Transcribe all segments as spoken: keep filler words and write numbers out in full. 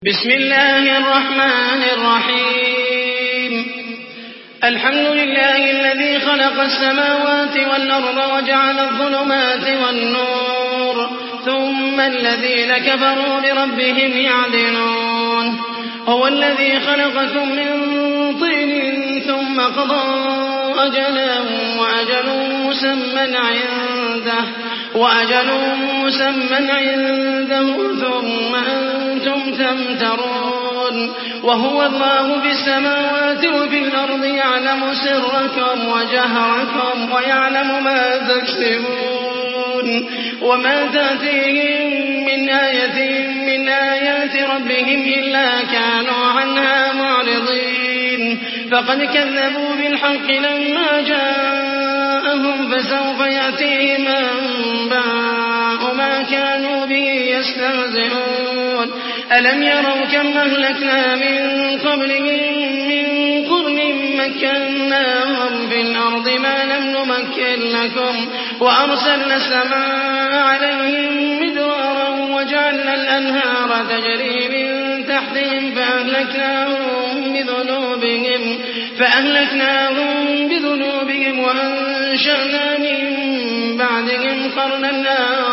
بسم الله الرحمن الرحيم الحمد لله الذي خلق السماوات والأرض وجعل الظلمات والنور ثم الذين كفروا بربهم يعدلون هو الذي خلقكم من طين ثم قضى أجلا وأجل مسمى عنده وأجل مسمى عنده ثم أنتم تمترون وهو الله في السماوات وفي الأرض يعلم سركم وجهركم ويعلم ما تكسبون وما تأتيهم من آية من آيات ربهم إلا كانوا عنها معرضين فقد كذبوا بالحق لما جاءهم فسوف يأتيهم أنباء ما كانوا به يستهزئون ألم يروا كم أهلكنا من قبلهم من قرن مكناهم في الأرض ما لم نمكن لكم وأرسلنا السماء عليهم مدرارا وجعلنا الأنهار تجري من تحتهم فأهلكناهم بذنوبهم فأهلكناهم بذنوبهم وأنشأنا من بعدهم قرنا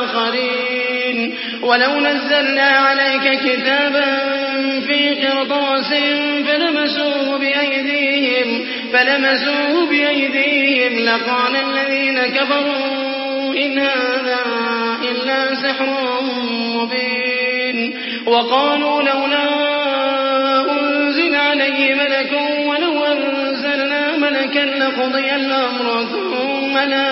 آخرين ولو نزلنا عليك كتابا في قرطاس فلمسوه بأيديهم فلمسوه بأيديهم لقال الذين كفروا إن هذا إلا سحر مبين وقالوا لولا أنزل عليه ملك ولو أنزلنا ملكا لقضي الأمر ثم لا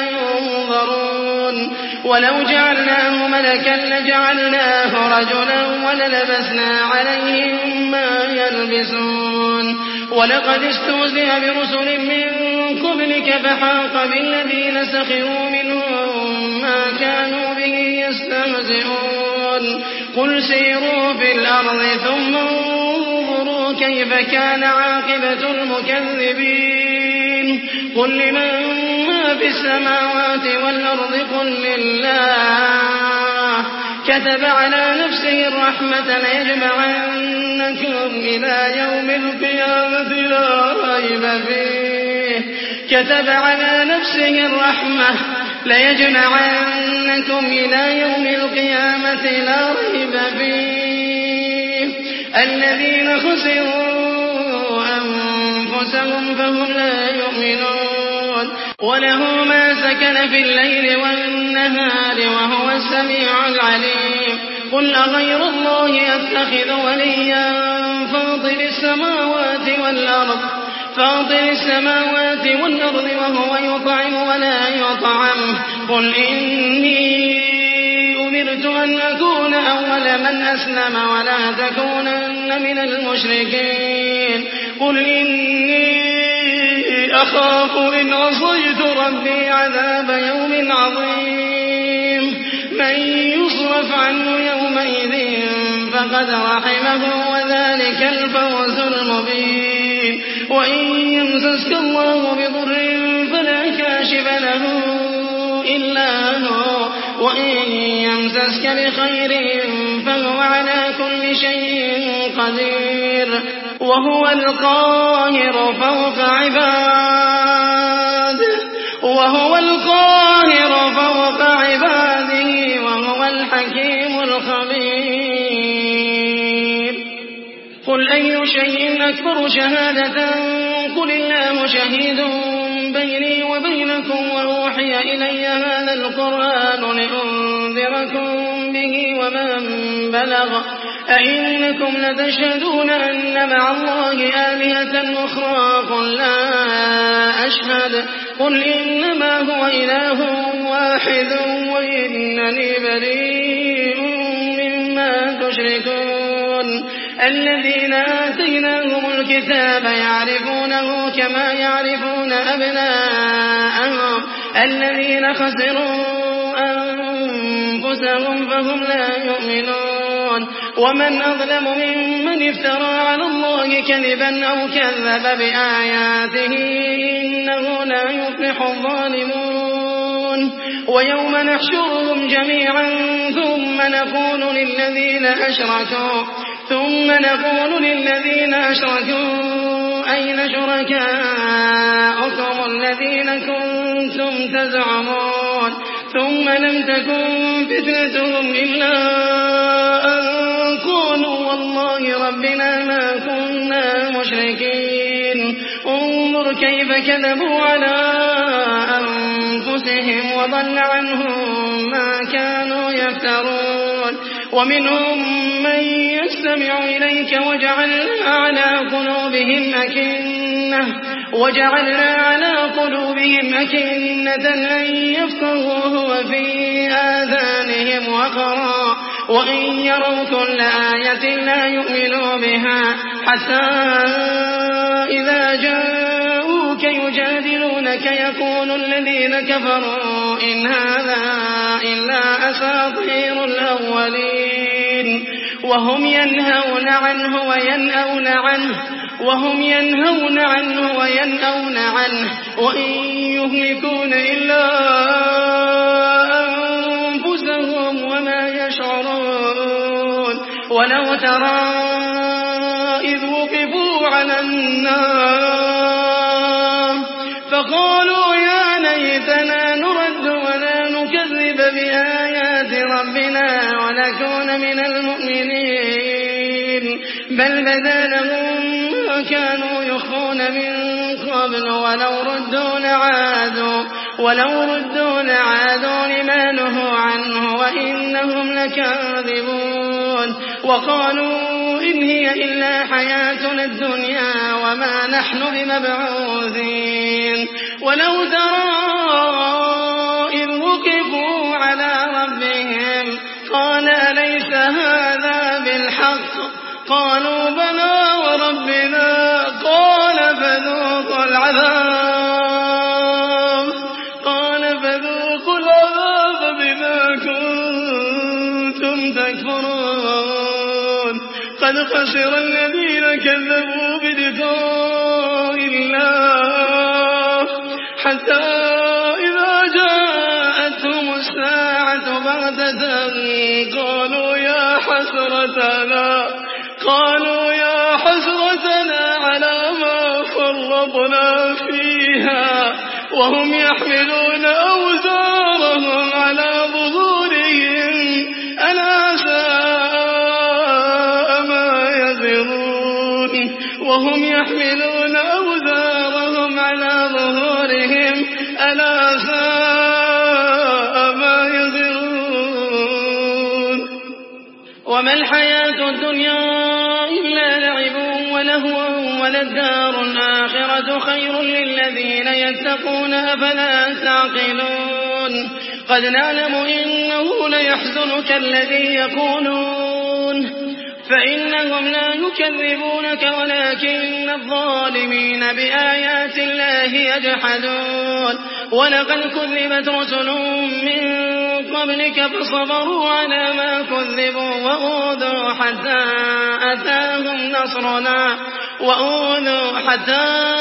ينظرون ولو جعلناه ملكا لجعلناه رجلا وللبسنا عليهم ما يلبسون ولقد استهزئ برسل من قبلك فحاق بالذين سخروا منهم ما كانوا به يستهزئون قل سيروا في الأرض ثم انظروا كيف كان عاقبة المكذبين قل لمن ما في السماوات والأرض قل لله كتب على نفسه الرحمة ليجمعنكم إلى يوم القيامة لا ريب فيه كتب على نفسه الرحمة ليجمعنكم إلى يوم القيامة لا ريب فيه الذين خسروا أنفسهم فهم لا يؤمنون وله ما سكن في الليل والنهار وهو السميع العليم قل أغير الله أتخذ وليا فاطر السماوات والأرض فاطر السماوات والأرض وهو يطعم ولا يطعم قل إني أمرت أن أكون أول من أسلم ولا تكونن من المشركين قل إني أخاف إن عصيت ربي عذاب يوم عظيم من يصرف عنه يومئذ فقد رحمه وذلك الفوز المبين وإن يمسسك الله بضر فلا كاشف له إلا هو وإن يمسسك بخير فهو على كل شيء قدير وهو القاهر فوق عباده وهو القاهر فوق عباده وهو الحكيم الخبير قل أي شيء أكبر شهادة قل الله شهيد بيني وبينكم وأوحي إلي هذا القرآن لأنذركم به ومن بلغ أئنكم لتشهدون أن مع الله آلهة أخرى قل لا أشهد قل إنما هو إله واحد وإنني بريء مما تشركون الذين آتيناهم الكتاب يعرفونه كما يعرفون أبناءهم الذين خسروا أنفسهم فهم لا يؤمنون ومن أظلم ممن افترى على الله كذبا أو كذب بآياته إنه لا يفلح الظالمون ويوم نحشرهم جميعا ثم نقول للذين أشركوا ثم نقول للذين أشركوا أين شركاؤكم الذين كنتم تزعمون ثم لم تكن فتنتهم إلا أن قالوا والله ربنا ما كنا مشركين انظر كيف كذبوا على أنفسهم وضل عنهم ما كانوا يفترون ومنهم من يستمع إليك وجعلنا على قلوبهم أكنة وجعلنا على قلوبهم أكنة أن يفقهوه وفي آذانهم وقرا وإن يروا كل آية لا يؤمنوا بها حتى إذا جاءوك يجادلونك يقول الذين كفروا إن هذا إلا أساطير الأولين وهم ينهون عنه وينأون عنه وهم ينهون عنه وينأون عنه وإن يهلكون إلا أنفسهم وما يشعرون ولو ترى إذ وقفوا على النار فقالوا يا ليتنا نرد ولا نكذب بآيات ربنا ونكون من المؤمنين بل بدا لهم ما كانوا يخفون من قبل ولو ردوا لعادوا ولو ردوا لعادوا لما نهوا عنه وإنهم لكاذبون وقالوا إن هي إلا حياتنا الدنيا وما نحن بمبعوثين ولو ترى إذ وقفوا على ربهم قال أليس هذا بالحق قالوا بلى وربنا قال فذوقوا العذاب قال فذوقوا العذاب بما كنتم تكفرون قد خسر الذين كذبوا بلقاء الله حتى إذا جاءتهم الساعة بغتة قالوا يا حسرتنا قالوا يا حسرتنا على ما فرطنا فيها وهم يحملون أوزارهم على ظهورهم ألا ساء ما يزرون وهم يحملون أوزارهم على ظهورهم ألا ساء ما يزرون وما الحياة الدنيا إلا لعب ولهو وللدار الآخرة خير للذين يتقون أفلا تعقلون قد نعلم إنه ليحزنك الذي يقولون فإنهم لا يكذبونك ولكن الظالمين بآيات الله يجحدون ولقد كذبت رسل من قبلك فصبروا على ما كذبوا وأوذوا حتى أتاهم نصرنا وأوذوا حتى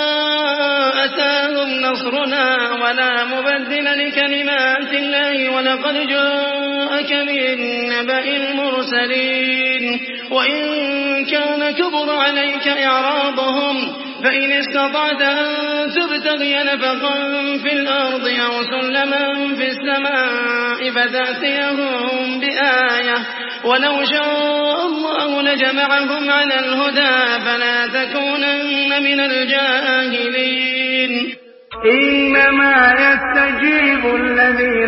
أتاهم نصرنا ولا مبدل لكلمات الله ولقد جاءك من نبأ المرسلين وإن كان كبر عليك إعراضهم فإن استطعت أن تبتغي نفقا في الأرض أو سلما في السماء فتأتيهم بآية ولو شاء الله لجمعهم على الهدى فلا تكونن من الجاهلين إنما يستجيب الذين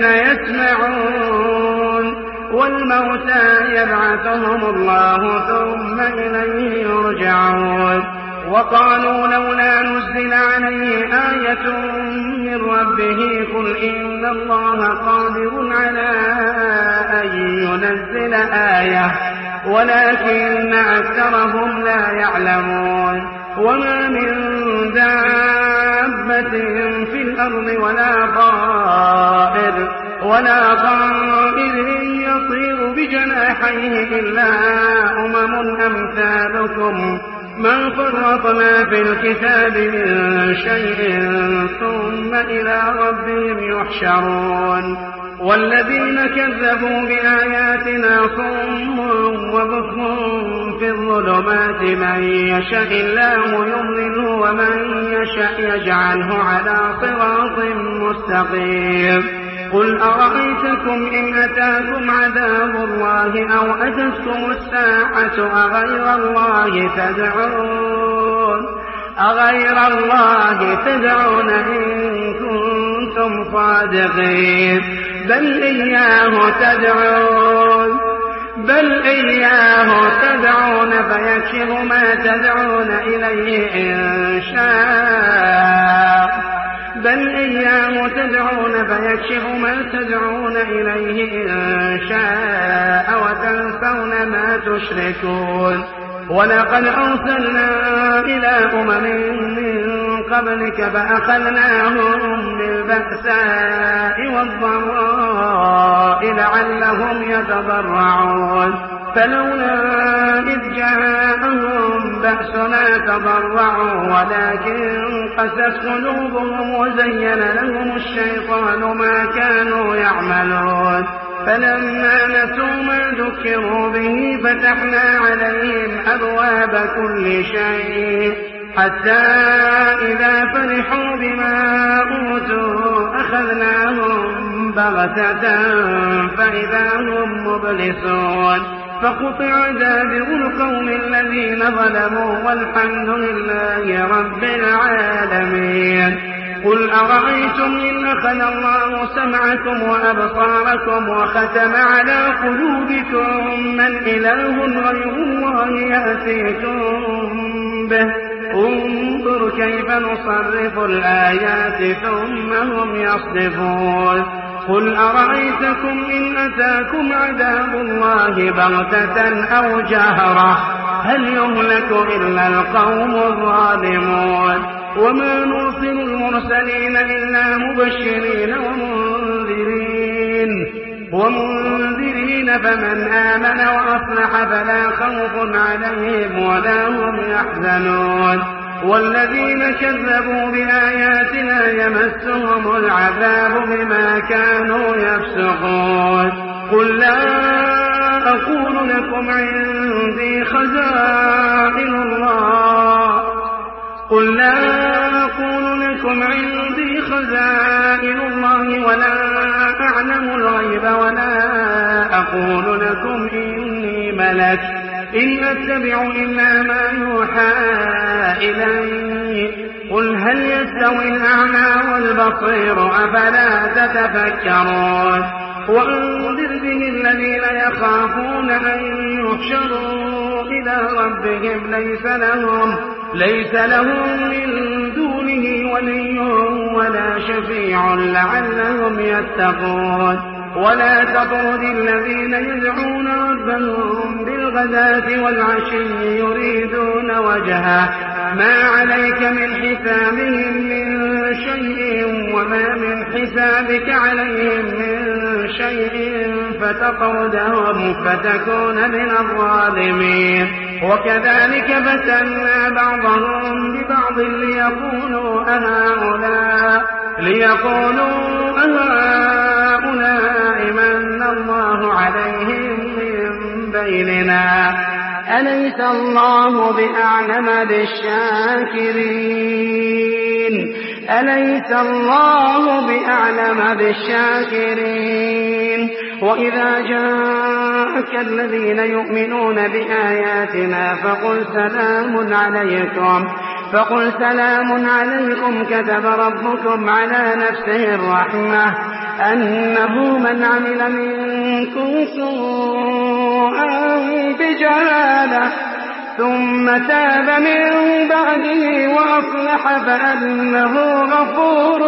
يسمعون والموتى يبعثهم الله ثم إليه يرجعون وقالوا لولا نزل عليه آية من ربه قل إن الله قادر على أن ينزل آية ولكن أكثرهم لا يعلمون وما من دابة في الأرض ولا طائر ولا طائر يطير بجناحيه إلا أمم أمثالكم ما فرطنا في الكتاب من شيء ثم إلى ربهم يحشرون والذين كذبوا بآياتنا صم وبكم في الظلمات من يشاء الله يضلله ومن يشاء يجعله على صراط مستقيم قل أرأيتكم إن أتاكم عذاب الله أو أتتكم الساعة أغير الله تدعون أغير الله تدعون إن كنتم صادقين بل إياه تدعون بل إياه تدعون فيكشف ما تدعون إليه إن شاء بل إياه تدعون فيكشف ما تدعون إليه إن شاء وتنسون ما تشركون ولقد أرسلنا إلى أمم من قبلك فأخذناهم بالبأساء والضراء لعلهم يتضرعون فلولا إذ جاءهم بأسنا تضرعوا ولكن قست قلوبهم وزين لهم الشيطان ما كانوا يعملون فلما نسوا ما ذكروا به فتحنا عليهم أبواب كل شيء حتى إذا فرحوا بما أوتوا أخذناهم بغتة فإذا هم مبلسون فقطع دابر القوم الذين ظلموا والحمد لله رب العالمين قل أرأيتم إن أخذ الله سمعكم وأبصاركم وختم على قلوبكم من إله غير الله يأتيكم به انظر كيف نصرف الآيات ثم هم يصدفون قل أرأيتكم إن أتاكم عذاب الله بغتة أو جهرة هل يهلك إلا القوم الظالمون وما نرسل المرسلين إلا مبشرين ومنذرين ومنذرين فمن آمن وأصلح فلا خوف عليهم ولا هم يحزنون والذين كذبوا بآياتنا يمسهم العذاب بما كانوا يفسقون قل لا أقول لكم عندي خزائن الله قل لا أقول لكم عندي خزائن الله ولا أعلم الغيب ولا أقول لكم إني ملك إن أتبع إلا ما يوحى إلي قل هل يستوي الأعمى والبصير أفلا تتفكرون وأنذر به الذين يخافون أن يحشروا إلى ربهم ليس لهم ليس لهم من دونه ولي ولا شفيع لعلهم يتقون ولا تطرد الذين يدعون ربهم بالغداة والعشي يريدون وجهه ما عليك من حسابهم من شيء وما من حسابك عليهم من شيء فتطردهم فتكون من الظالمين وكذلك فتنا بعضهم ببعض ليقولوا أهؤلاء ليقولوا أهؤلاء من الله عليهم من بيننا أليس الله بأعلم بالشاكرين أليس الله بأعلم بالشاكرين وإذا جاءك الذين يؤمنون بآياتنا فقل سلام عليكم فقل سلام عليكم كتب ربكم على نفسه الرحمة أنه من عمل منكم سوءا بجهالة ثم تاب من بعده وأصلح فأنه غفور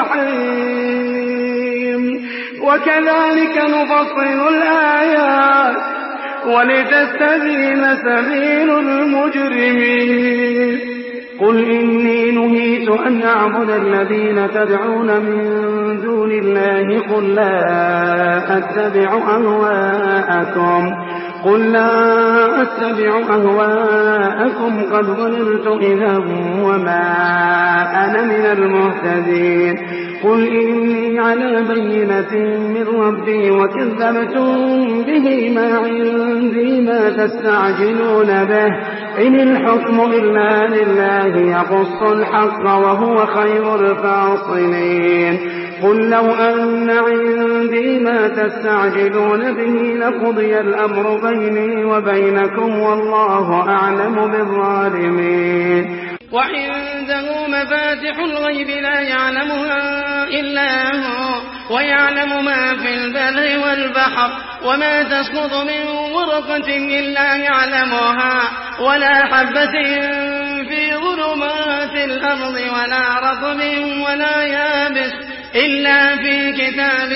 رحيم وكذلك نفصل الآيات ولتستبين سبيل المجرمين قل إني نهيت أن أعبد الذين تدعون من دون الله قل لا أتبع أهواءكم قل لا أتبع أهواءكم قد ضللت إذا وما أنا من المهتدين قل إني على بينة من ربي وكذبتم به ما عندي ما تستعجلون به إن الحكم إلا لله يقص الحق وهو خير الفاصلين قل لو أن عندي ما تستعجلون به لقضي الأمر بيني وبينكم والله أعلم بالظالمين وعنده مفاتح الغيب لا يعلمها إلا هو ويعلم ما في البر والبحر وما تسقط من ورقة إلا يعلمها ولا حبة في ظلمات الأرض ولا رطب ولا يابس إلا في كتاب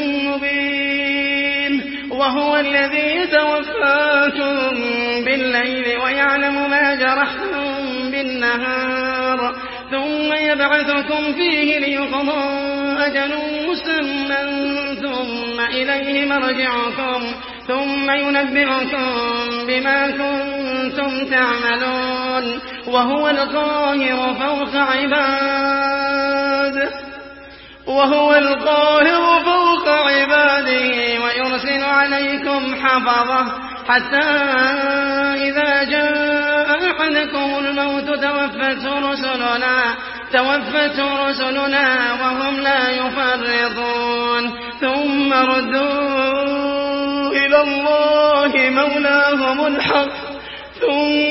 مبين وهو الذي يتوفاكم بالليل ويعلم ما جرحتم بالنهار ثم يبعثكم فيه ليقضى أجل مسمى ثم إليه مرجعكم ثم ينبئكم بما كنتم تعملون وهو القاهر فوق عباده وهو القاهر فوق عباده ويرسل عليكم حفظه حتى إذا جاء أحدكم الموت توفته رسلنا توفته رسلنا وهم لا يفرطون ثم ردوا إلى الله مولاهم الحق ثم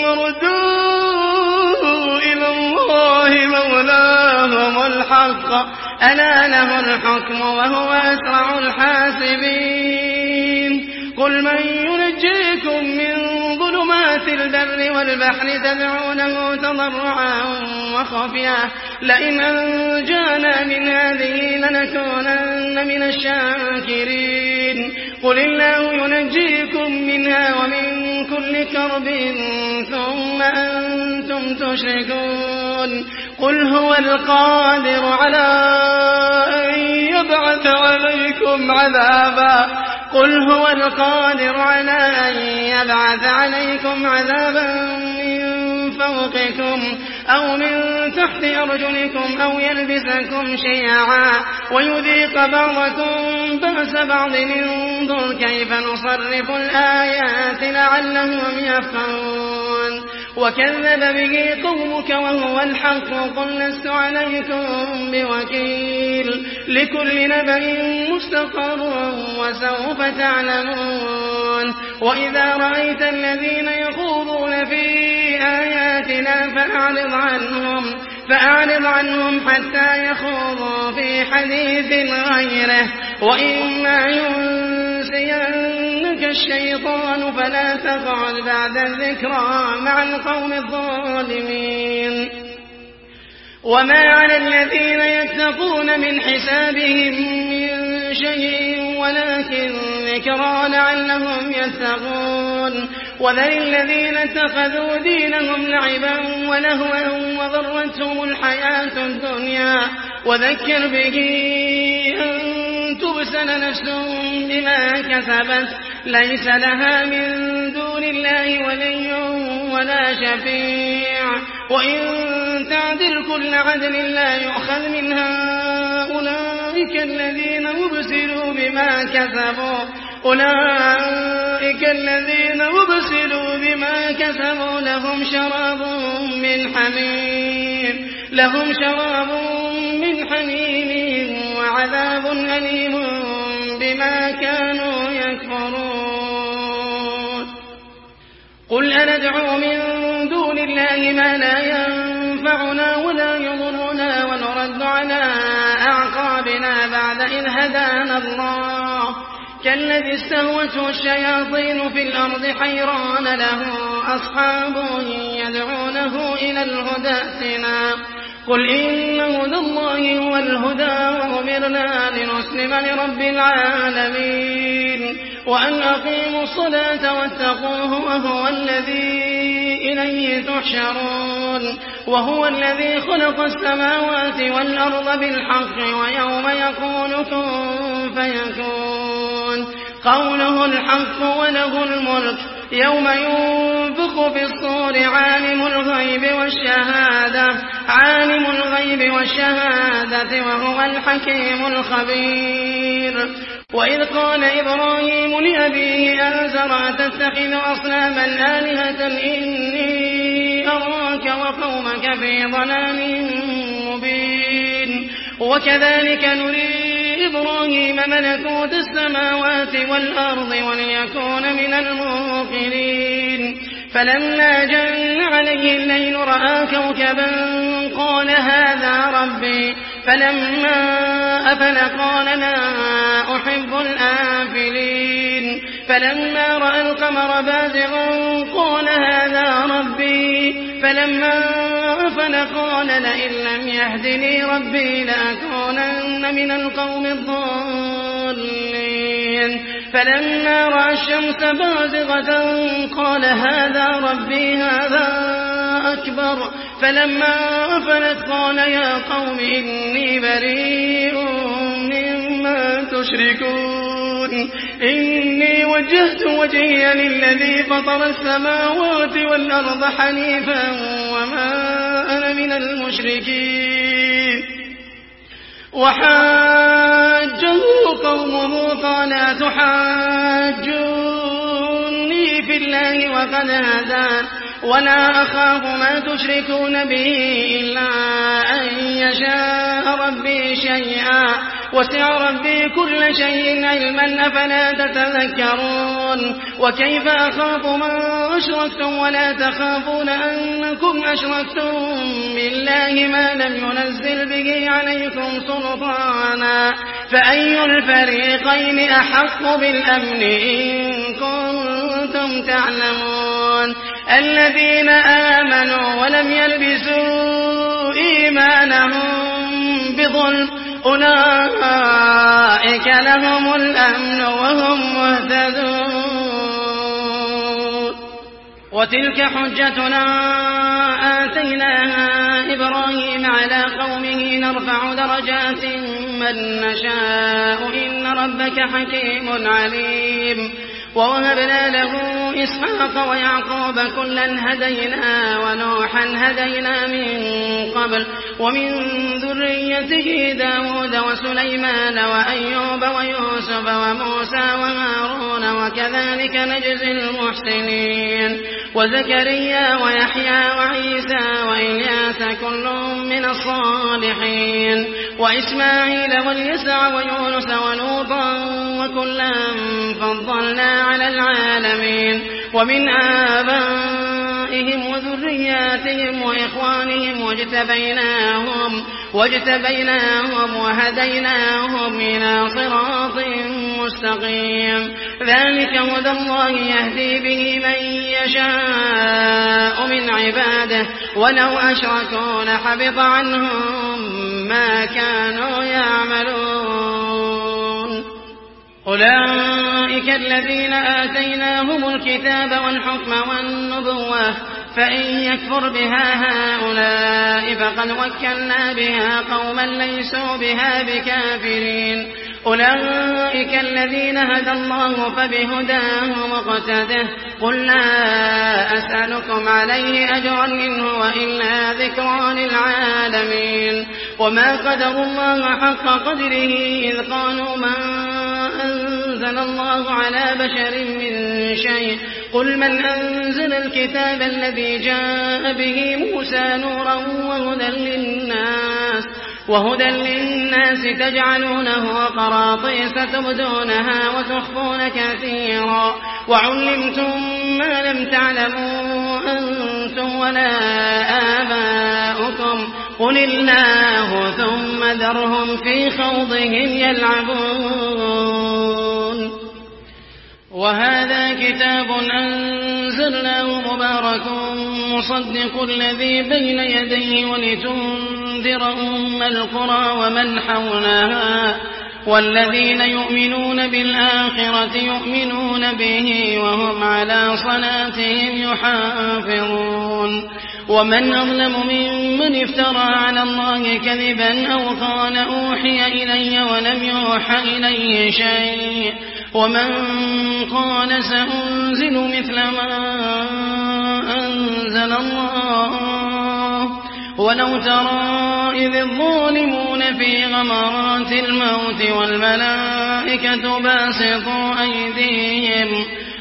ردوا إلى الله مولاهم الحق ألا له الحكم وهو أسرع الحاسبين قل من ينجيكم من ظلمات البر والبحر تدعونه تضرعا وخفيا لئن أنجانا من هذه لنكونن من الشاكرين قل الله ينجيكم منها ومن كل كرب ثم أنتم تشركون قل هو القادر على أن يبعث عليكم عذابا قل هو القادر على أن يبعث عليكم عذابا من فوقكم أو من تحت أرجلكم أو يلبسكم شيعا ويذيق بعضكم بأس بعض انظر كيف نصرف الآيات لعلهم يفقهون وكذب به قومك وهو الحق قل لست عليكم بوكيل لكل نبأ مستقر وسوف تعلمون وإذا رأيت الذين يخوضون في آياتنا فأعرض عنهم فأعرض عنهم حتى يخوضوا في حديث غيره وإما ينسينك الشيطان فلا تقعد بعد الذكرى مع القوم الظالمين وما على الذين يتقون من حسابهم من شيء ولكن ذكرى لعلهم يتقون وذل الذين اتخذوا دينهم لعبا ولهوا وغرتهم الحياة الدنيا وذكر به أن تبسل نفس بما كسبت ليس لها من دون الله ولي ولا شفيع وإن تعدل كل عدل لا يؤخذ منها أولئك الذين أبسلوا بما كسبوا أولئك الذين أبسلوا بما كسبوا لهم شراب من حميم لهم شراب من حميم وعذاب أليم بما كانوا يكفرون قل أندعو من دون الله ما لا ينفعنا ولا يضرنا ونرد على أعقابنا بعد إذ هدانا الله كالذي استهوته الشياطين في الأرض حيران له أصحاب يدعونه إلى الهدى ائتنا قل إن هدى الله هو الهدى وأمرنا لنسلم لرب العالمين وأن أقيموا الصلاة واتقوه وهو الذي إليه تحشرون وهو الذي خلق السماوات والأرض بالحق ويوم يقول كن فيكون قوله الحق وله الملك يوم ينفخ في الصور عالم الغيب والشهادة الشهادة عالم الغيب والشهادة وهو الحكيم الخبير. وإذ قال إبراهيم لأبيه آزر أتتخذ أصناما آلهة إني أراك وقومك في ضلال مبين. وكذلك نري إبراهيم ملكوت السماوات والأرض وليكون من الموقنين. فلما جن عليه الليل رأى كوكبا قال هذا ربي فلما أفل قال لا أحب الآفلين. فلما رأى القمر بازغا قال هذا ربي فلما أفل قال لئن لم يهدني ربي لأكونن من القوم الضالين. فلما رأى الشمس بازغة قال هذا ربي هذا أكبر. فلما أفلت قال يا قوم إني بريء مما تشركون إني وجهت وجهي للذي فطر السماوات والأرض حنيفا وما أنا من المشركين. وحاجه قومه قال أتحاجوني في الله وقد هدان ولا أخاف ما تشركون به إلا أن يشاء ربي شيئا وسع ربي كل شيء علما أفلا تتذكرون. وكيف أخاف ما أشركتم ولا تخافون أنكم أشركتم بالله ما لم ينزل به عليكم سلطانا فأي الفريقين أحق بالأمن إن كنتم تعلمون. الذين آمنوا ولم يلبسوا إيمانهم بظلم أولئك لهم الأمن وهم مهتدون. وتلك حجتنا آتيناها إبراهيم على قومه نرفع درجات من نشاء إن ربك حكيم عليم. ووهبنا له إسحاق ويعقوب كلا هدينا ونوحا هدينا من قبل ومن ذريته داود وسليمان وأيوب ويوسف وموسى وهارون وكذلك نجزي المحسنين. وزكريا ويحيى وعيسى وإلياس كل من الصالحين. وإسماعيل واليسع ويونس ولوطا وكلا فضلنا على العالمين. ومن آبائهم وذرياتهم وإخوانهم واجتبيناهم, واجتبيناهم وهديناهم إلى صراط مستقيم. ذلك هدى الله يهدي به من يشاء من عباده ولو أشركوا لحبط عنهم ما كانوا يعملون. أولئك الذين آتيناهم الكتاب والحكم والنبوة فإن يكفر بها هؤلاء فقد وكلنا بها قوما ليسوا بها بكافرين. أولئك الذين هدى الله فبهداه مقتده. قل لا أسألكم عليه أجرا إن هو إلا ذكرى للعالمين. وما قدروا الله حق قدره إذ قالوا ما أنزل الله على بشر من شيء. قل من أنزل الكتاب الذي جاء به موسى نورا وهدى للناس وهدى للناس تجعلونه قراطيس تبدونها وتخفون كثيرا وعلمتم ما لم تعلموا أنتم ولا آباؤكم قل الله ثم ذرهم في خوضهم يلعبون. وهذا كتاب أنزلناه مبارك مصدق الذي بين يديه ولتنذر أم القرى ومن حولها والذين يؤمنون بالآخرة يؤمنون به وهم على صلاتهم يحافظون. ومن أظلم ممن افترى على الله كذبا أو قال أوحي إلي ولم يوحى إليه شيء ومن قال سأنزل مثل ما أنزل الله ولو ترى إذ الظالمون في غمرات الموت والملائكة باسطوا أيديهم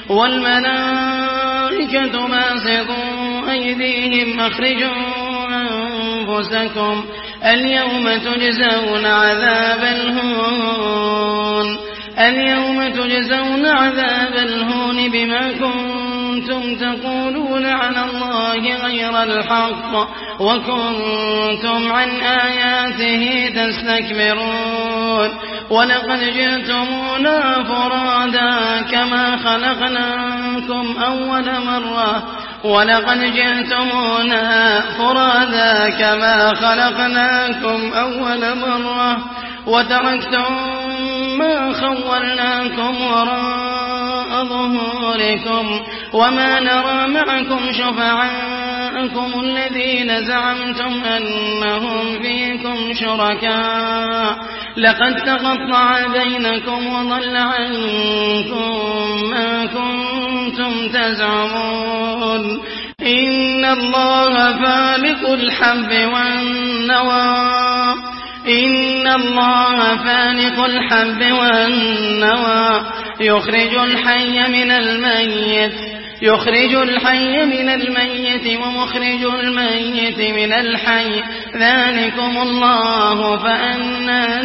والملائكة باسطوا أيديهم أخرجوا أنفسكم اليوم تجزون عذاب الهون اليوم تجزون عذاب الهون بما كنتم تقولون على الله غير الحق وكنتم عن آياته تستكبرون ولقد جئتمونا فرادا كما خلقناكم أول مرة ولقد جئتمونا فرادا كما خلقناكم أول مرة وتركتم ما خولناكم وراء ظهوركم وما نرى معكم شفعاءكم الذين زعمتم أنهم فيكم شركاء لقد تقطع بينكم وضل عنكم ما كنتم تزعمون إن الله فالق الحب والنوى إن الله فالق الحب والنوى يخرج الحي من الميت يخرج الحي من الميت ومخرج الميت من الحي ذلكم الله فأنى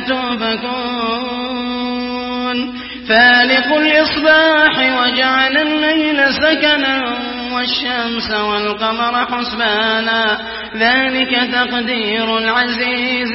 تؤفكون فالق الإصباح وجعل الليل سكنا والشمس والقمر حسبانا ذلك تقدير العزيز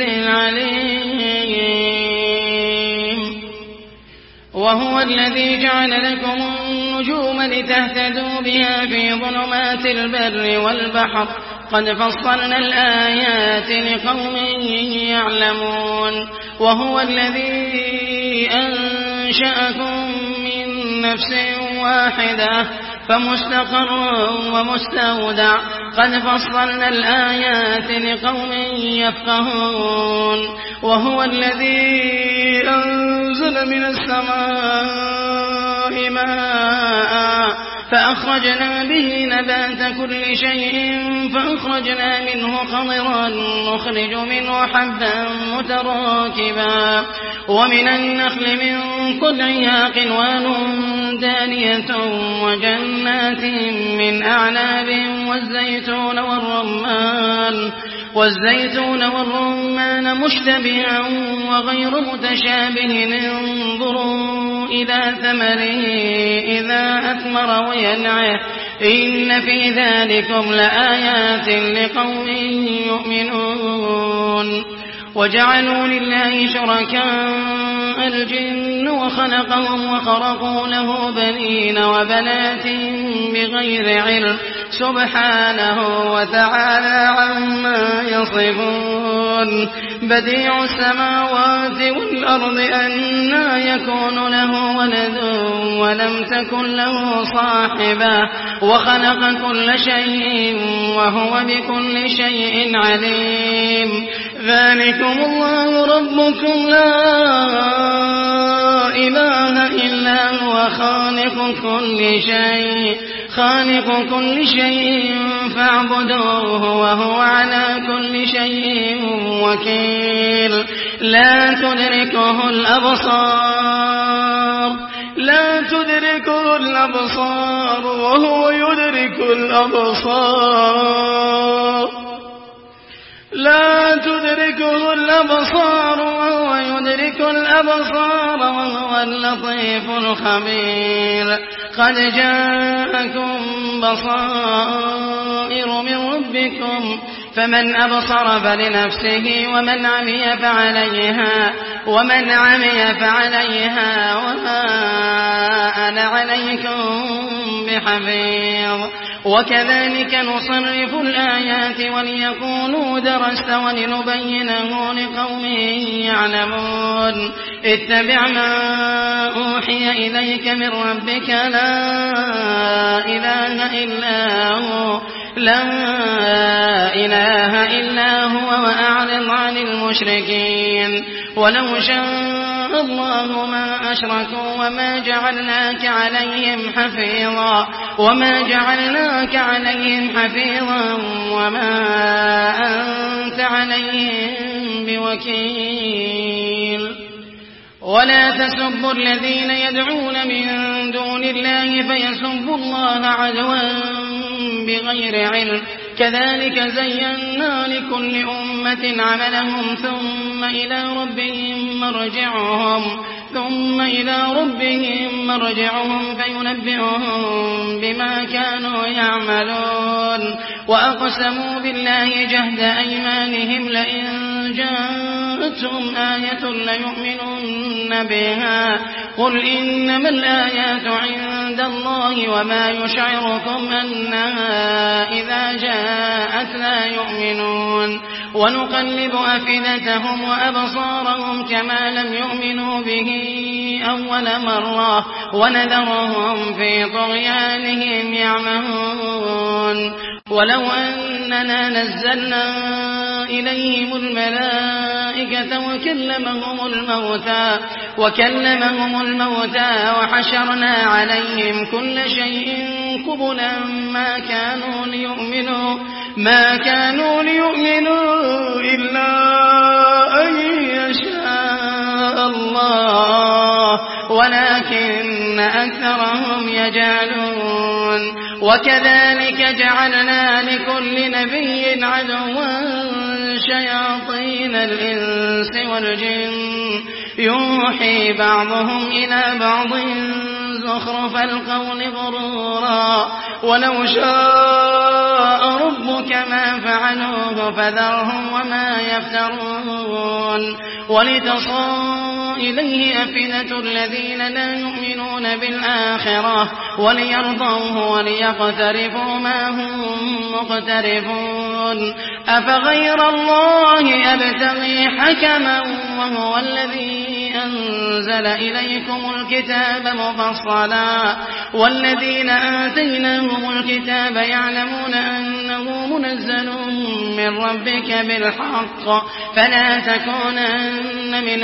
العليم وهو الذي جعل لكم النجوم لتهتدوا بها في ظلمات البر والبحر قد فصلنا الآيات لقوم يعلمون وهو الذي أنشأكم من نفس واحدة فمستقر ومستودع قد فصلنا الآيات لقوم يفقهون وهو الذي أنزل من السماء ماء فأخرجنا به نبات كل شيء فأخرجنا منه خضرا نخرج منه حبا متراكبا ومن النخل من طلعها قنوان دانية وجنات من أعناب والزيتون والرمان والزيتون والرمان مشتبها وغير متشابه انظروا إلى ثمره إذا أثمر وينعه إن في ذلكم لآيات لقوم يؤمنون وجعلوا لله شركاء الجن وخلقهم وخرقوا له بنين وبنات بغير علم سبحانه وتعالى عما يصفون بديع السماوات والأرض أنى يكون له ولد ولم تكن له صاحبة وخلق كل شيء وهو بكل شيء عليم ذلكم الله ربكم لا إله إلا هو خالق كل شيء خالق كل شيء فاعبدوه وهو على كل شيء وكيل لا تدركه الأبصار لا تدركه الأبصار وهو يدرك الأبصار لا تدركه الأبصار وهو يدرك الأبصار وهو اللطيف الخبير قد جاءكم بصائر من ربكم فمن أبصر فلنفسه ومن عمي فعليها ومن عمي فعليها وما أنا عليكم بحفيظ وكذلك نصرف الآيات وليقولوا درست ولنبينه لقوم يعلمون اتبع ما أوحي إليك من ربك لا إله إلا هو لا إله إلا هو وأعرض عن المشركين ولو شاء الله ما أشركوا وما جعلناك عليهم حفيظا وما جعلناك عليهم حفيظا وما أنت عليهم بوكيل. ولا تسبوا الذين يدعون من دون الله فيسبوا الله عدوا بغير علم، كذلك زينا لكل أمة عملهم ثم إلى ربهم مرجعهم ثم إلى ربهم مرجعهم فينبئهم بما كانوا يعملون. وأقسموا بالله جهد أيمانهم لئن جاءتهم آية ليؤمنن بها، قل إنما الآيات عند الله وما يشعركم أنها إذا جاءت لا يؤمنون. ونقلب أفئدتهم وأبصارهم كما لم يؤمنوا به أول مرة ونذرهم في طغيانهم يعمهون. ولو أننا نزلنا إليهم الملائكة وكلمهم الموتى وكلمهم الموتى وحشرنا عليهم كل شيء قبلا ما كانوا ليؤمنوا ما كانوا ليؤمنوا إلا أن يشاء الله ولكن أكثرهم يجهلون. وكذلك جعلنا لكل نبي عدوا شياطين الإنس والجن يوحي بعضهم إلى بعض زخرف القول غرورا، ولو شاء ربك ما فعلوه فذرهم وما يفترون. ولتصغى إليه أفئدة الذين لا يؤمنون بالآخرة وليرضوه وليقترفوا ما هم مقترفون. أفغير الله أبتغي حكما وهو الذي أنزل إليكم الكتاب مفصلا، والذين آتيناهم الكتاب يعلمون أنه منزل من ربك بالحق فلا تكونن من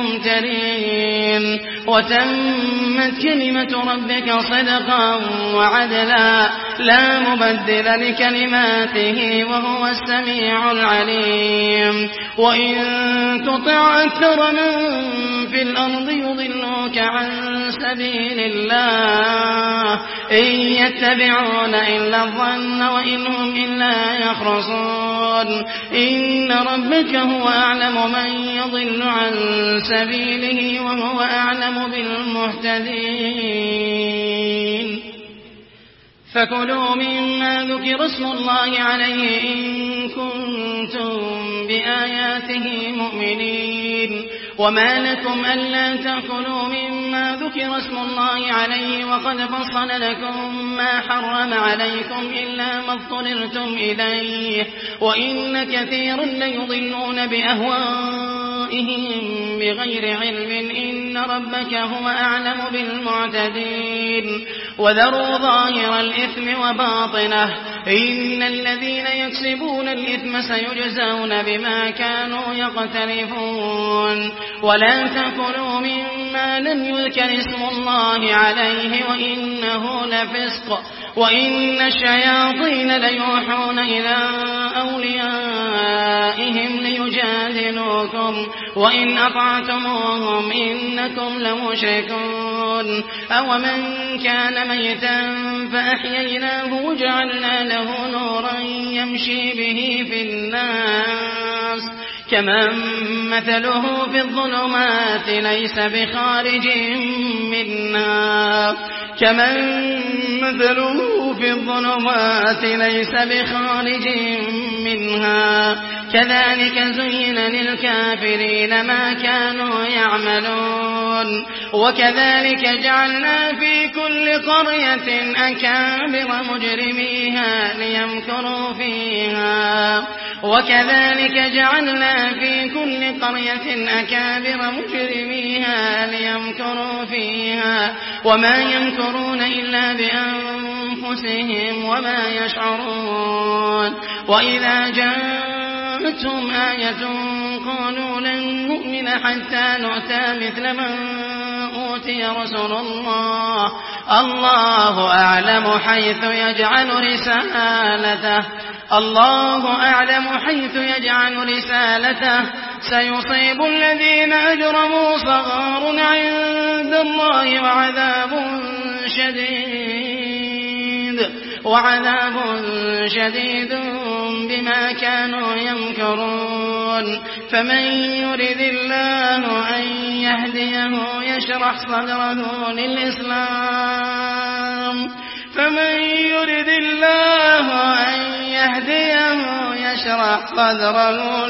الممترين. وتمت كلمة ربك صدقا وعدلا لا مبدل لكلماته وهو السميع العليم. وإن تطع أكثر من في الأرض يضلوك عن سبيل الله إن يتبعون إلا الظن وإن هم إلا يخرصون. إن ربك هو أعلم من يضل عن سبيله وهو أعلم بالمهتدين. فكلوا مما ذكر اسم الله عليه إن كنتم بآياته مؤمنين. وما لكم ألا تأكلوا مما ذكر اسم الله عليه وقد فصل لكم ما حرم عليكم إلا ما اضطررتم إليه، وإن كثيرا ليضلون بأهوائهم بغير علم إن ربك هو أعلم بالمعتدين. وذروا ظاهر الإثم وباطنه إن الذين يكسبون الإثم سيجزون بما كانوا يقترفون. ولا تأكلوا مما لم يذكر اسم الله عليه وإنه لفسق وإن الشياطين ليوحون إلى أوليائهم ليجادلوكم وإن أطعتموهم إنكم لمشركون. أومن كان ميتا فأحييناه وجعلنا له نورا يمشي به في الناس كمن مثله في الظلمات ليس بخارج منها كمن مثله في الظلمات ليس بخارج منها كذلك زين للكافرين ما كانوا يعملون. وكذلك جعلنا في كل قرية أكابر مجرميها ليمكروا فيها وكذلك جعلنا في كل قرية أكابر مجرميها ليمكروا فيها وما يمكرون إلا بأنفسهم وما يشعرون. وإذا جاءتهم آية قالوا لن نؤمن حتى نؤتى مثل من أوتي رسول الله الله أعلم حيث يجعل رسالته الله أعلم حيث يجعل رسالته سيصيب الذين أجرموا صغار عند الله وعذاب شديد وعذاب شديد بما كانوا يمكرون فمن يرد الله أن يهديه يشرح صدره للإسلام فمن يرد الله أن يهديه يشرح صدره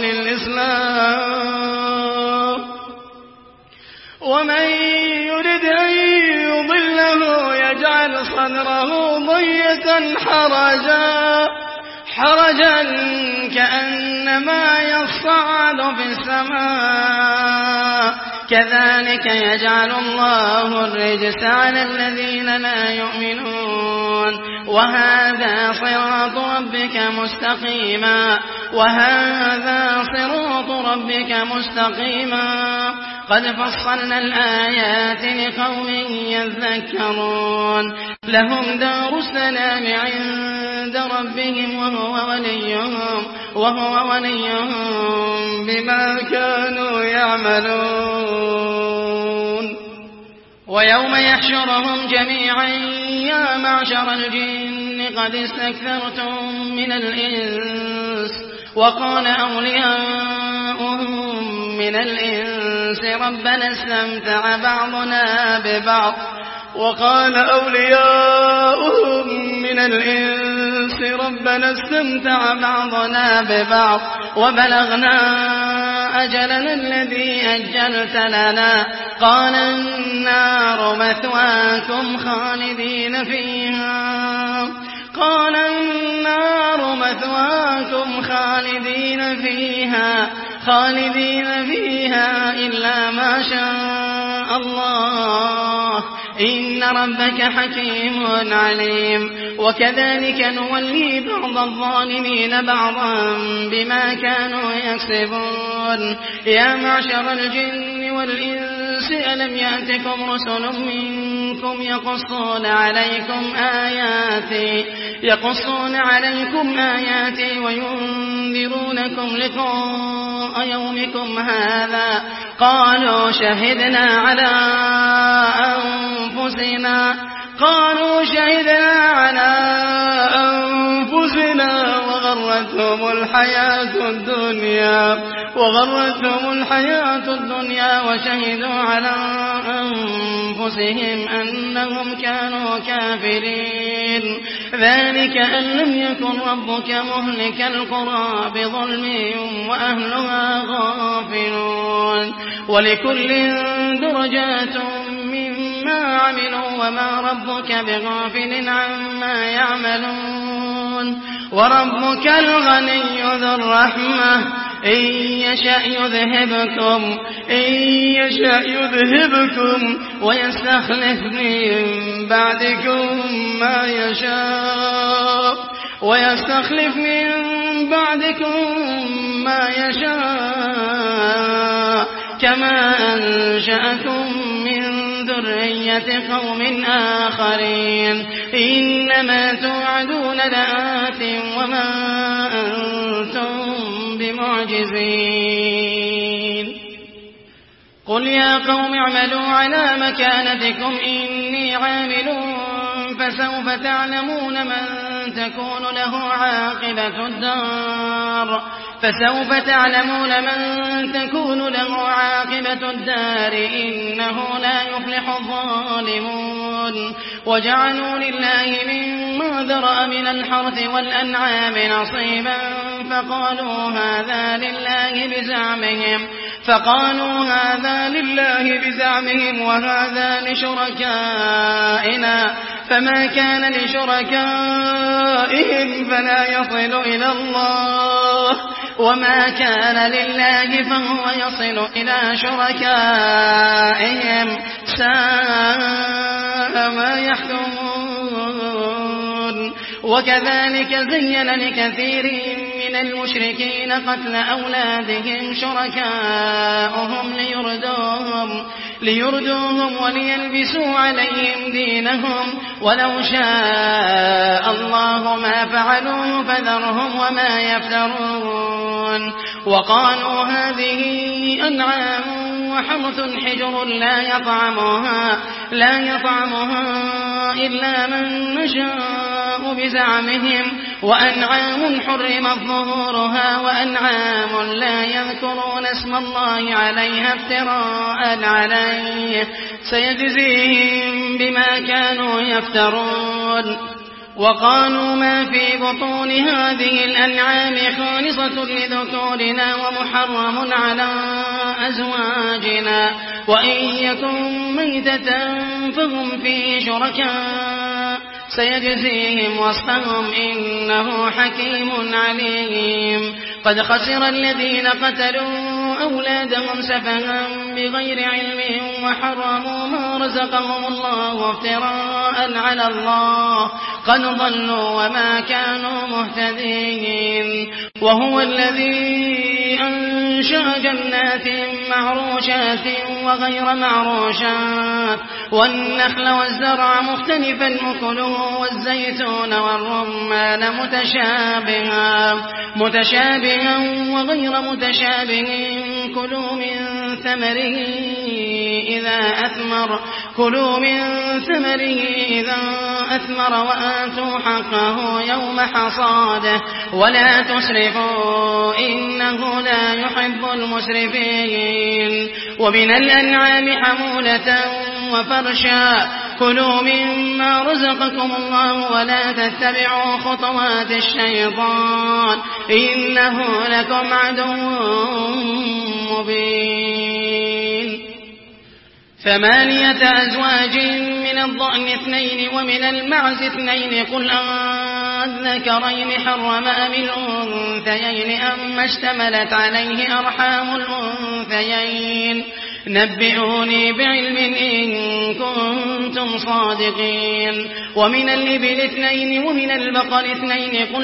للإسلام ومن يرد أن يضله يجعل صدره ضيقا حرجا حرجا كأنما يصعد في السماء كذلك يجعل الله الرجس على الذين لا يؤمنون وهذا صراط ربك مستقيما وهذا صراط ربك مستقيما قد فصلنا الآيات لقوم يذكرون لهم دار السلام عند ربهم وهو وليهم وهو وليهم بما كانوا يعملون ويوم يحشرهم جميعا يا معشر الجن قد استكثرتم من الإنس وقال أولياؤهم من الإنس ربنا استمتع بعضنا ببعض وقال أولياؤهم من الإنس ربنا استمتع بعضنا ببعض وبلغنا أجلنا الذي أجلت لنا قال النار مثواكم خالدين فيها قال النار مثواكم خالدين فيها خالدين فيها إلا ما شاء الله إن ربك حكيم عليم وكذلك نولي بعض الظالمين بعضا بما كانوا يكسبون يا معشر الجن والإنس ألم يأتكم رسل منكم يقصون عليكم آياتي يقصون عليكم آياتي وينذرونكم لقاء يومكم هذا قالوا شهدنا على أنفسنا قالوا شهدنا على أنفسنا وغرتهم الحياة الدنيا وغرتهم الحياة الدنيا وشهدوا على أنفسهم أنهم كانوا كافرين ذلك أن لم يكن ربك مهلك القرى بظلم وأهلها غافلون ولكل درجات مما عملوا وما ربك بغافل عما يعملون وربك الغني ذو الرحمة إن يشأ يذهبكم إن يشأ يذهبكم ويستخلف من بعدكم ما يشاء ويستخلف من بعدكم ما يشاء كما أنشأكم من ذرية قوم آخرين إنما توعدون لآت وما أنتم بمعجزين قل يا قوم اعملوا على مكانتكم إني عامل فسوف تعلمون من تكون له عاقبة الدار فسوف تعلمون من تكون له عاقبة الدار إنه لا يفلح الظالمون وجعلوا لله مما ذرأ من الحرث والأنعام نصيبا فقالوا هذا لله بزعمهم فقالوا هذا لله بزعمهم وهذا لشركائنا فما كان لشركائهم فلا يصل إلى الله وما كان لله فهو يصل إلى شركائهم ساء ما يحكمون وكذلك زين لكثير من المشركين قتل أولادهم شركاؤهم ليردوهم ليردوهم وليلبسوا عليهم دينهم ولو شاء الله ما فعلوه فذرهم وما يفترون وقالوا هذه أنعام وحرث حجر لا يطعمها لا يطعمها إلا من نشاء بزعمهم وأنعام حرمت ظهورها وأنعام لا يذكرون اسم الله عليها افتراء عليه سيجزيهم بما كانوا يفترون وقالوا ما في بطون هذه الأنعام خالصة لذكورنا ومحرم على أزواجنا وإن يكن ميتة فهم فيه شركاء سيجزيهم وصفهم إنه حكيم عليم قد خسر الذين قتلوا أولادهم سفها بغير علم وحرموا ما رزقهم الله افتراء على الله قد ضلوا وما كانوا مهتدين وهو الذي أنشأ جنات معروشات وغير معروشات والنخل والزرع مختلفا أكله والزيتون والرمان متشابها متشابها وغير متشابه كلوا من ثمره إذا أثمر كلوا من ثمره إذا أثمر وآتوا حقه يوم حصاده ولا تسرفوا إنه لا يحب المسرفين ومن الأنعام حمولة وفرشا كلوا مما رزقكم الله ولا تتبعوا خطوات الشيطان إنه لكم عدو مبين ثمانية أزواج من الضأن اثنين ومن المعز اثنين قل أذكرين حرم أم الأنثيين أم اشتملت عليه أرحام الأنثيين نبئوني بعلم إن كنتم صادقين ومن الإبل اثنين ومن البقر اثنين قل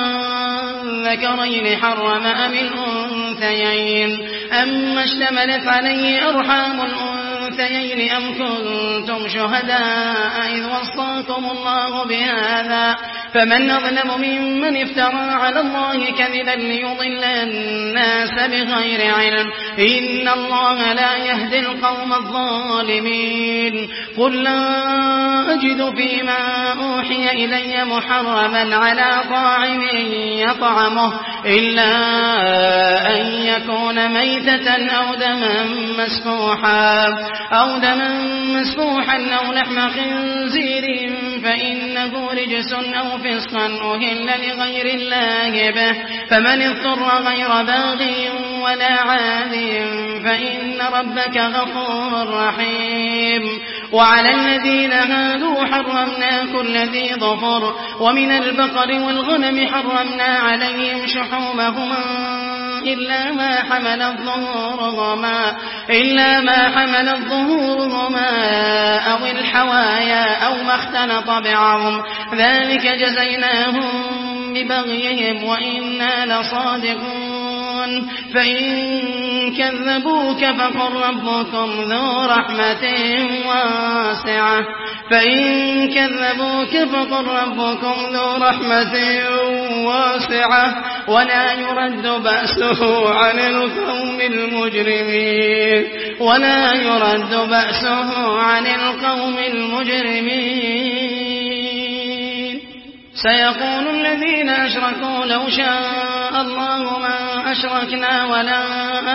أذكرين حرم أم الأنثيين أم اشتملت عليه أرحام الأنثيين أم كنتم شهداء إذ وصاكم الله بهذا فمن أظلم ممن افترى على الله كذبا ليضل الناس بغير علم إن الله لا يهدي القوم الظالمين قل لا أجد فيما أوحي إلي محرما على طاعم يطعمه إلا أن يكون ميتة أو دما مسفوحا أو دما مسفوحا أو لحم خنزير فإنه رجس أو فسقا أهل لغير الله به فمن اضطر غير باغ ولا عاد فإن ربك غفور رحيم وعلى الذين هادوا حرمنا كل ذي ظفر ومن البقر والغنم حرمنا عليهم شحومهما إلا ما حملت ظهورهما إلا ما حملت ظهورهما أو الحوايا أو ما اختلط بعظم ذلك جزيناهم ببغيهم وإنا لصادقون فإن كذبوك فقل ربكم ذو رحمة واسعة فإن كذبوك فقل ربكم ذو رحمة واسعة ولا يرد بأسه عن القوم المجرمين ولا يرد بأسه عن القوم المجرمين سيقول الذين أشركوا لو شاء الله ما أشركنا ولا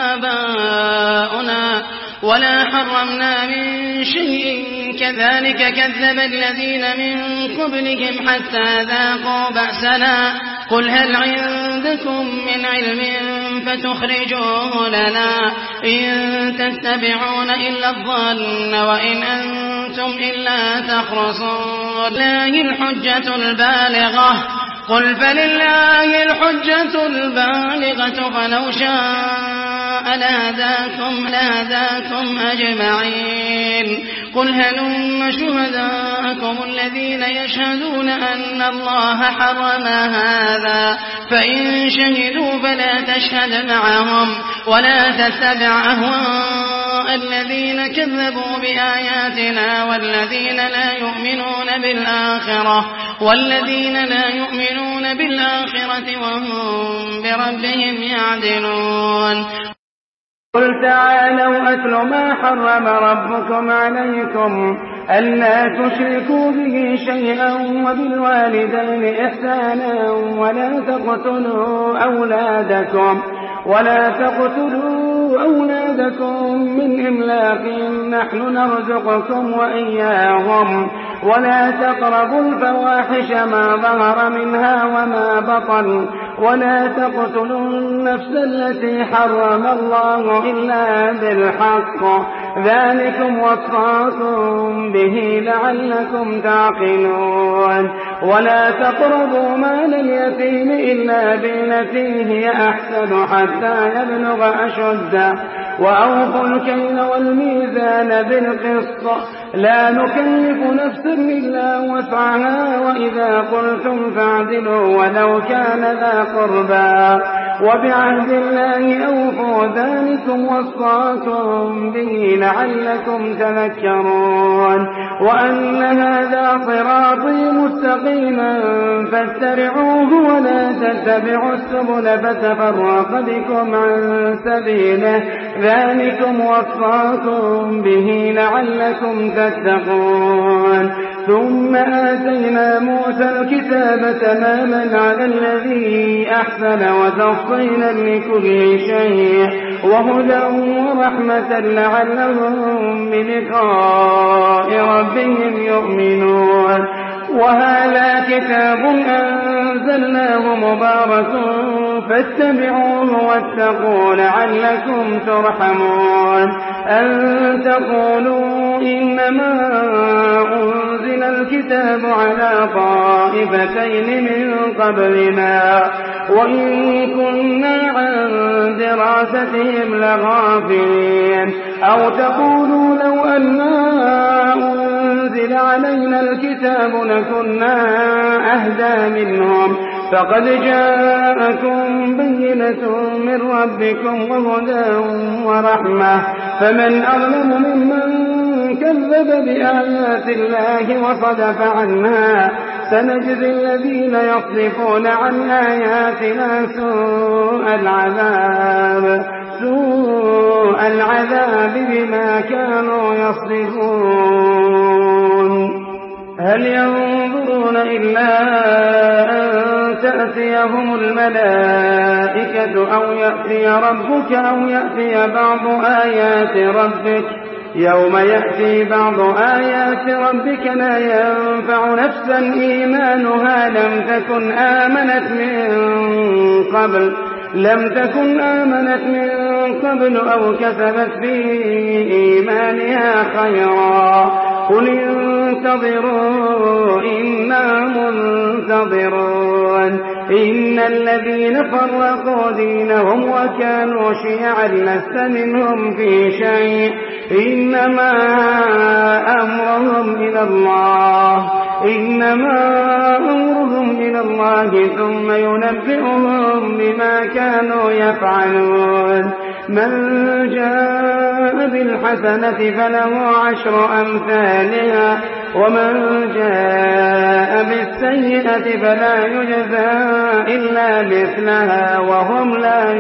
آباؤنا ولا حرمنا من شيء كذلك كذب الذين من قبلهم حتى ذاقوا بأسنا قل هل عندكم من علم فتخرجوه لنا إن تتبعون إلا الظن وإن أنتم إلا تخرصون لله الحجة البالغة قل فلله الحجة البالغة فلو شاء لهداكم لهداكم أجمعين قل هلم شهداءكم الذين يشهدون أن الله حرم هذا فإن شهدوا فلا تشهد معهم ولا تتبع أهواءهم الذين كذبوا بآياتنا والذين لا يؤمنون بالآخرة والذين لا يؤمنون بالآخرة وهم بربهم يعدلون. قل تعالوا أتل ما حرم ربكم عليكم ألا تشركوا به شيئا وبالوالدين إحسانا ولا تقتلوا أولادكم ولا تقتلوا أولادكم من إملاق نحن نرزقكم وإياهم ولا تقربوا الفواحش ما ظهر منها وما بطن ولا تقتلوا النفس التي حرم الله إلا بالحق ذلكم وصاكم به لعلكم تعقلون. ولا تقربوا مال اليتيم إلا بالتي هي أحسن حتى يبلغ أشده وأوفوا الكيل والميزان بالقسط لا نكلف نفسا إلا وسعها وإذا قلتم فاعدلوا ولو كان ذا قربى وبعهد الله أوفوا ذلكم وصاكم به لعلكم تذكرون. وأن هذا صراطي مستقيما فاتبعوه ولا تتبعوا السبل فتفرق بكم عن سبيله ذلكم وصاكم به لعلكم تتقون. ثم آتينا موسى الكتاب تماما على الذي أحسن وتفصيلا لكل شيء وهدى ورحمة لعلهم بلقاء ربهم يؤمنون. وهذا كتاب أنزلناه مبارك فاتبعوه واتقوا لعلكم ترحمون. أن تقولوا إنما أنزل الكتاب على طائفتين من قبلنا وإن كنا عن دراستهم لغافلين. أو تقولوا لو أنا أنزل علينا الكتاب لكنا أهدى منهم فقد جاءكم بينة من ربكم وهدى ورحمة فمن أظلم ممن كذب بآيات الله وصدف عنها سنجزي الذين يصدفون عن آياتنا سوء العذاب سوء العذاب بما كانوا يصدفون. هل ينظرون إلا أن تأتيهم الملائكة أو يأتي ربك أو يأتي بعض آيات ربك يوم يأتي بعض آيات ربك لا ينفع نفسا إيمانها لم تكن آمنت من قبل لم تكن آمنت من قبل أو كسبت في إيمانها خيرا قل انتظروا إنا منتظرون. إن الذين فرقوا دينهم وكانوا شيعا لست منهم في شيء إنما أمرهم إلى الله إنما أمرهم إلى الله ثم ينبئهم بما كانوا يفعلون. من جاء بالحسنة فله عشر أمثالها ومن جاء بالسيئة فلا يجزى إلا مثلها وهم لا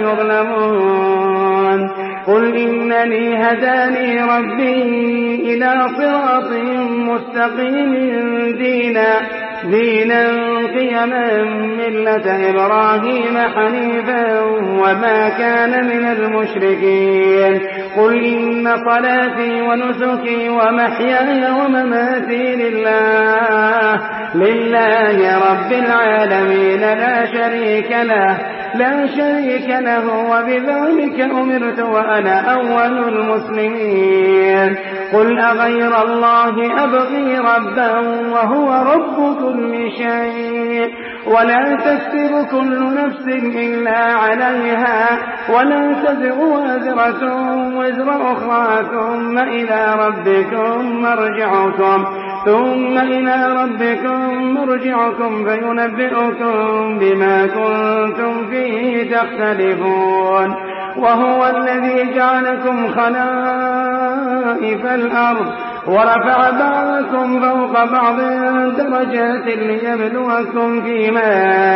يظلمون. قل إنني هداني ربي إلى صراط مستقيم دينا دينا قيما ملة إبراهيم حنيفا وما كان من المشركين. قل إن صلاتي ونسكي ومحياي ومماتي لله لله رب العالمين لا شريك له لا شريك له وبذلك أمرت وأنا أول المسلمين. قل أغير الله أبغي ربا وهو رب كل شيء ولا تكسب كل نفس إلا عليها ولا تزر وازرة وزر أخرى ثم إلى ربكم مرجعكم ثم إلى ربكم مرجعكم فينبئكم بما كنتم فيه تختلفون. وهو الذي جعلكم خلائف الأرض ورفع بعضكم فوق بعض درجات ليبلوكم فيما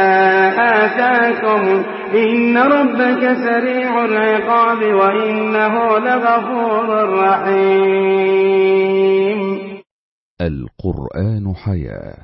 آتاكم إن ربك سريع العقاب وإنه لغفور رحيم. القرآن حياة.